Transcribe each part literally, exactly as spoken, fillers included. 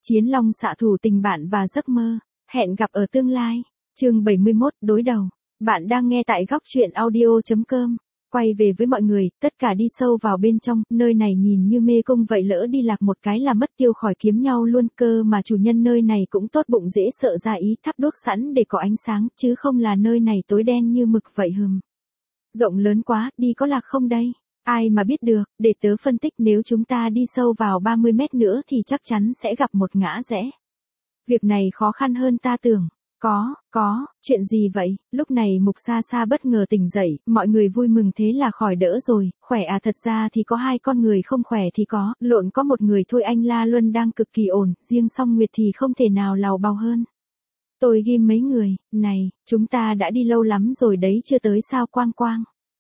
Chiến Long xạ thủ tình bạn và giấc mơ, hẹn gặp ở tương lai. Chương bảy mươi mốt, đối đầu. Bạn đang nghe tại góc truyện audio chấm com. Quay về với mọi người, tất cả đi sâu vào bên trong, nơi này nhìn như mê cung vậy, lỡ đi lạc một cái là mất tiêu khỏi kiếm nhau luôn, cơ mà chủ nhân nơi này cũng tốt bụng dễ sợ, ra ý thắp đuốc sẵn để có ánh sáng, chứ không là nơi này tối đen như mực vậy hừm. Rộng lớn quá, đi có lạc không đây? Ai mà biết được, để tớ phân tích, nếu chúng ta đi sâu vào ba mươi mét nữa thì chắc chắn sẽ gặp một ngã rẽ. Việc này khó khăn hơn ta tưởng. Có, có, chuyện gì vậy? Lúc này Mục Sa Sa bất ngờ tỉnh dậy, mọi người vui mừng thế là khỏi đỡ rồi, khỏe à? Thật ra thì có hai con người không khỏe thì có, lộn có một người thôi, anh La Luân đang cực kỳ ổn, riêng Song Nguyệt thì không thể nào lào bào hơn. Tôi ghim mấy người, này, chúng ta đã đi lâu lắm rồi đấy chưa tới sao Quang Quang?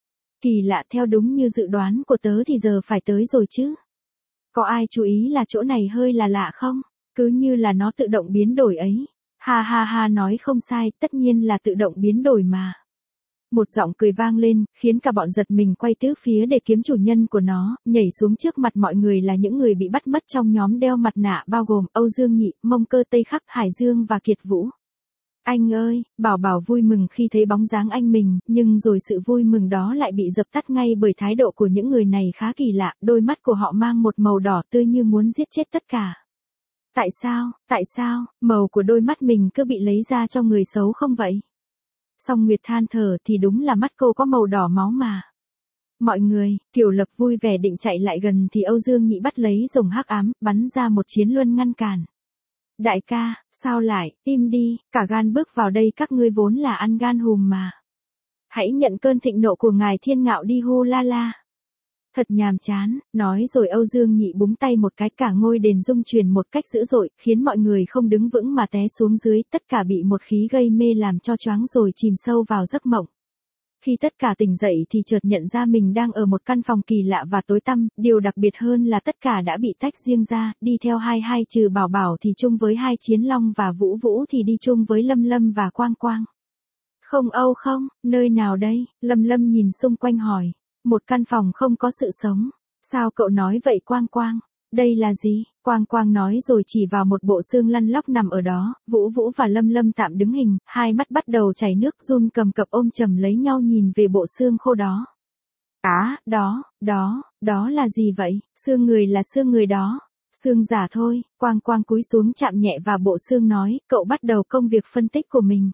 Kỳ lạ, theo đúng như dự đoán của tớ thì giờ phải tới rồi chứ. Có ai chú ý là chỗ này hơi là lạ không? Cứ như là nó tự động biến đổi ấy. Ha ha ha, nói không sai, tất nhiên là tự động biến đổi mà. Một giọng cười vang lên, khiến cả bọn giật mình quay tứ phía để kiếm chủ nhân của nó, nhảy xuống trước mặt mọi người là những người bị bắt mất trong nhóm đeo mặt nạ, bao gồm Âu Dương Nhị, Mông Cơ, Tây Khắc, Hải Dương và Kiệt Vũ. Anh ơi, Bảo Bảo vui mừng khi thấy bóng dáng anh mình, nhưng rồi sự vui mừng đó lại bị dập tắt ngay bởi thái độ của những người này khá kỳ lạ, đôi mắt của họ mang một màu đỏ tươi như muốn giết chết tất cả. Tại sao, tại sao, màu của đôi mắt mình cứ bị lấy ra cho người xấu không vậy? Song Nguyệt than thở, thì đúng là mắt cô có màu đỏ máu mà. Mọi người, Kiều Lập vui vẻ định chạy lại gần thì Âu Dương Nhị bắt lấy rồng hắc ám, bắn ra một chiến luân ngăn cản. Đại ca, sao lại, im đi, cả gan bước vào đây, các ngươi vốn là ăn gan hùm mà. Hãy nhận cơn thịnh nộ của ngài Thiên Ngạo đi, hu la la. Thật nhàm chán, nói rồi Âu Dương Nhị búng tay một cái, cả ngôi đền rung chuyển một cách dữ dội, khiến mọi người không đứng vững mà té xuống dưới, tất cả bị một khí gây mê làm cho choáng rồi chìm sâu vào giấc mộng. Khi tất cả tỉnh dậy thì chợt nhận ra mình đang ở một căn phòng kỳ lạ và tối tăm, điều đặc biệt hơn là tất cả đã bị tách riêng ra, đi theo hai hai, trừ Bảo Bảo thì chung với hai Chiến Long và Vũ Vũ thì đi chung với Lâm Lâm và Quang Quang. Không Âu không, nơi nào đây? Lâm Lâm nhìn xung quanh hỏi. Một căn phòng không có sự sống. Sao cậu nói vậy Quang Quang? Đây là gì? Quang Quang nói rồi chỉ vào một bộ xương lăn lóc nằm ở đó. Vũ Vũ và Lâm Lâm tạm đứng hình, hai mắt bắt đầu chảy nước, run cầm cập ôm chầm lấy nhau nhìn về bộ xương khô đó. Á, à, đó, đó, đó là gì vậy? Xương người là xương người đó. Xương giả thôi. Quang Quang cúi xuống chạm nhẹ vào bộ xương nói, cậu bắt đầu công việc phân tích của mình.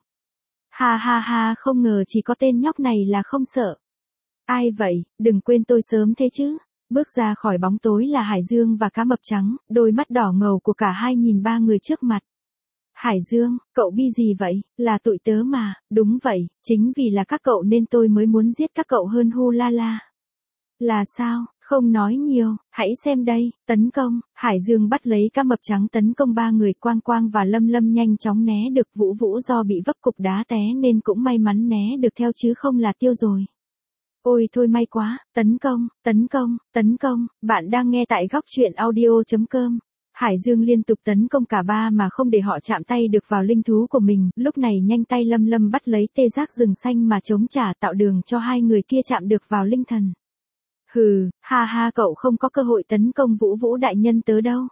Ha ha ha, không ngờ chỉ có tên nhóc này là không sợ. Ai vậy, đừng quên tôi sớm thế chứ. Bước ra khỏi bóng tối là Hải Dương và Cá Mập Trắng, đôi mắt đỏ ngầu của cả hai nhìn ba người trước mặt. Hải Dương, cậu bi gì vậy? Là tụi tớ mà, đúng vậy, chính vì là các cậu nên tôi mới muốn giết các cậu hơn, hu la la. Là sao, không nói nhiều, hãy xem đây, tấn công. Hải Dương bắt lấy Cá Mập Trắng tấn công ba người. Quang Quang và Lâm Lâm nhanh chóng né được. Vũ Vũ do bị vấp cục đá té nên cũng may mắn né được theo chứ không là tiêu rồi. Ôi thôi may quá, tấn công, tấn công, tấn công, bạn đang nghe tại góc truyện audio chấm com. Hải Dương liên tục tấn công cả ba mà không để họ chạm tay được vào linh thú của mình, lúc này nhanh tay Lâm Lâm bắt lấy tê giác rừng xanh mà chống trả, tạo đường cho hai người kia chạm được vào linh thần. Hừ, ha ha, cậu không có cơ hội tấn công Vũ Vũ đại nhân tớ đâu.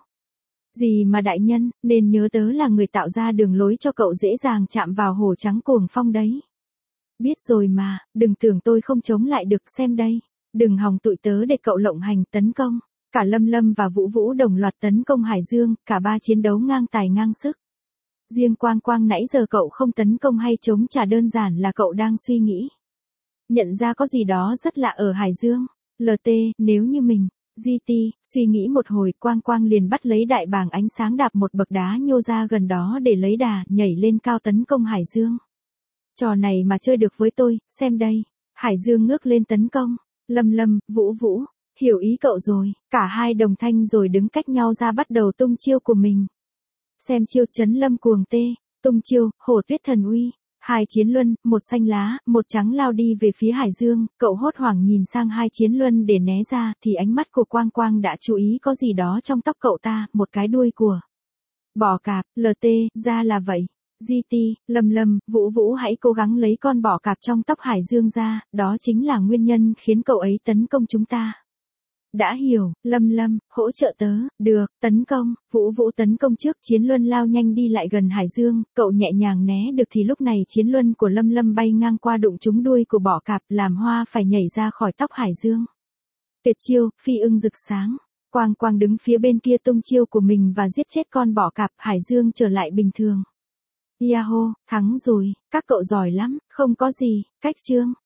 Gì mà đại nhân, nên nhớ tớ là người tạo ra đường lối cho cậu dễ dàng chạm vào hổ trắng cuồng phong đấy. Biết rồi mà, đừng tưởng tôi không chống lại được, xem đây. Đừng hòng tụi tớ để cậu lộng hành, tấn công. Cả Lâm Lâm và Vũ Vũ đồng loạt tấn công Hải Dương, cả ba chiến đấu ngang tài ngang sức. Riêng Quang Quang nãy giờ cậu không tấn công hay chống trả, đơn giản là cậu đang suy nghĩ. Nhận ra có gì đó rất lạ ở Hải Dương. lờ tê, nếu như mình, giê tê, suy nghĩ một hồi, Quang Quang liền bắt lấy đại bàng ánh sáng đạp một bậc đá nhô ra gần đó để lấy đà, nhảy lên cao tấn công Hải Dương. Trò này mà chơi được với tôi, xem đây. Hải Dương ngước lên tấn công. Lâm Lâm, Vũ Vũ, hiểu ý cậu rồi. Cả hai đồng thanh rồi đứng cách nhau ra bắt đầu tung chiêu của mình. Xem chiêu Trấn Lâm cuồng tê, tung chiêu, Hổ Tuyết thần uy. Hai chiến luân, một xanh lá, một trắng lao đi về phía Hải Dương, cậu hốt hoảng nhìn sang hai chiến luân để né ra thì ánh mắt của Quang Quang đã chú ý có gì đó trong tóc cậu ta, một cái đuôi của bò cạp. lờ tê, ra là vậy. giê tê, Lâm Lâm, Vũ Vũ hãy cố gắng lấy con bọ cạp trong tóc Hải Dương ra, đó chính là nguyên nhân khiến cậu ấy tấn công chúng ta. Đã hiểu, Lâm Lâm, hỗ trợ tớ, được, tấn công, Vũ Vũ tấn công trước, Chiến Luân lao nhanh đi lại gần Hải Dương, cậu nhẹ nhàng né được thì lúc này Chiến Luân của Lâm Lâm bay ngang qua đụng trúng đuôi của bọ cạp, làm hoa phải nhảy ra khỏi tóc Hải Dương. Tuyệt chiêu, phi ưng rực sáng. Quang Quang đứng phía bên kia tung chiêu của mình và giết chết con bọ cạp, Hải Dương trở lại bình thường. Yahoo, thắng rồi, các cậu giỏi lắm, không có gì, cách chương.